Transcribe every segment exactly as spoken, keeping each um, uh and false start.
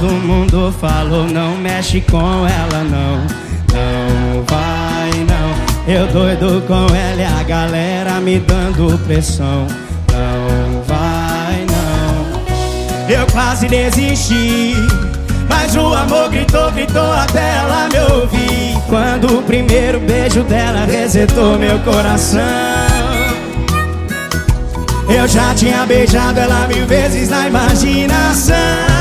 Todo mundo falou, não mexe com ela não. Não vai não. Eu doido com ela e a galera me dando pressão. Não vai não. Eu quase desisti, mas o amor gritou, gritou até ela me ouvir. Quando o primeiro beijo dela resetou meu coração. Eu já tinha beijado ela mil vezes na imaginação.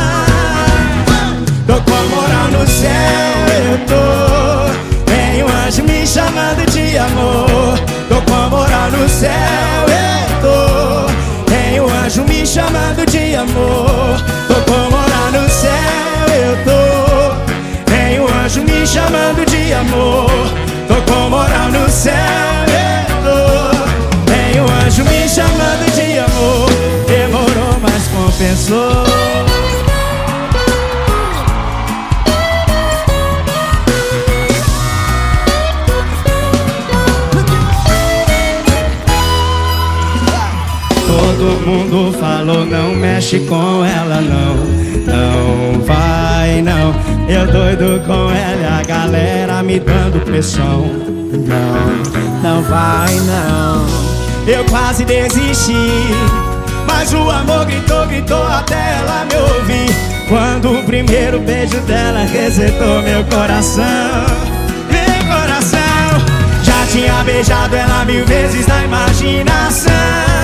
Tô com a moral no céu, eu tô. Tem um anjo me chamando de amor. Tô com a moral no céu, eu tô. Tem um anjo me chamando de amor. Tô com a moral no céu, eu tô. Tem um anjo me chamando de amor. Tô com a moral no céu, eu tô. Tem um anjo me chamando de amor. Demorou, mas compensou. Todo mundo falou, não mexe com ela não. Não vai não. Eu doido com ela e a galera me dando pressão. Não, não vai não. Eu quase desisti, mas o amor gritou, gritou até ela me ouvir. Quando o primeiro beijo dela resetou meu coração. Meu coração. Já tinha beijado ela mil vezes na imaginação.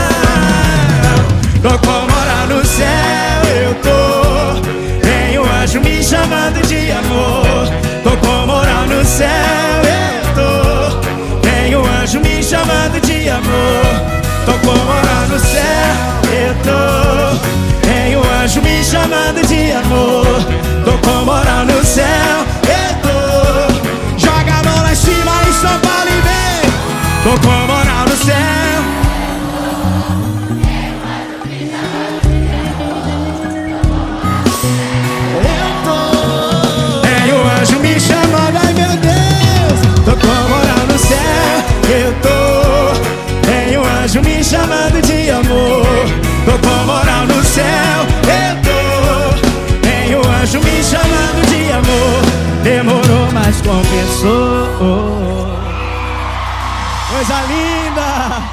Tô com a moral no céu, eu tô. Tem um anjo me chamando de amor. Tô com a moral no céu, eu tô. Tem um anjo me chamando de amor. Tô com a moral no céu, eu tô. Tem um anjo me chamando de amor. Tô com a moral no céu, eu tô. Joga a mão lá em cima e São Paulo e vem. Tô com a moral no céu. Me chamando de amor. Tô com a moral no céu, eu tô. Tem um anjo me chamando de amor. Demorou, mas compensou. Coisa linda.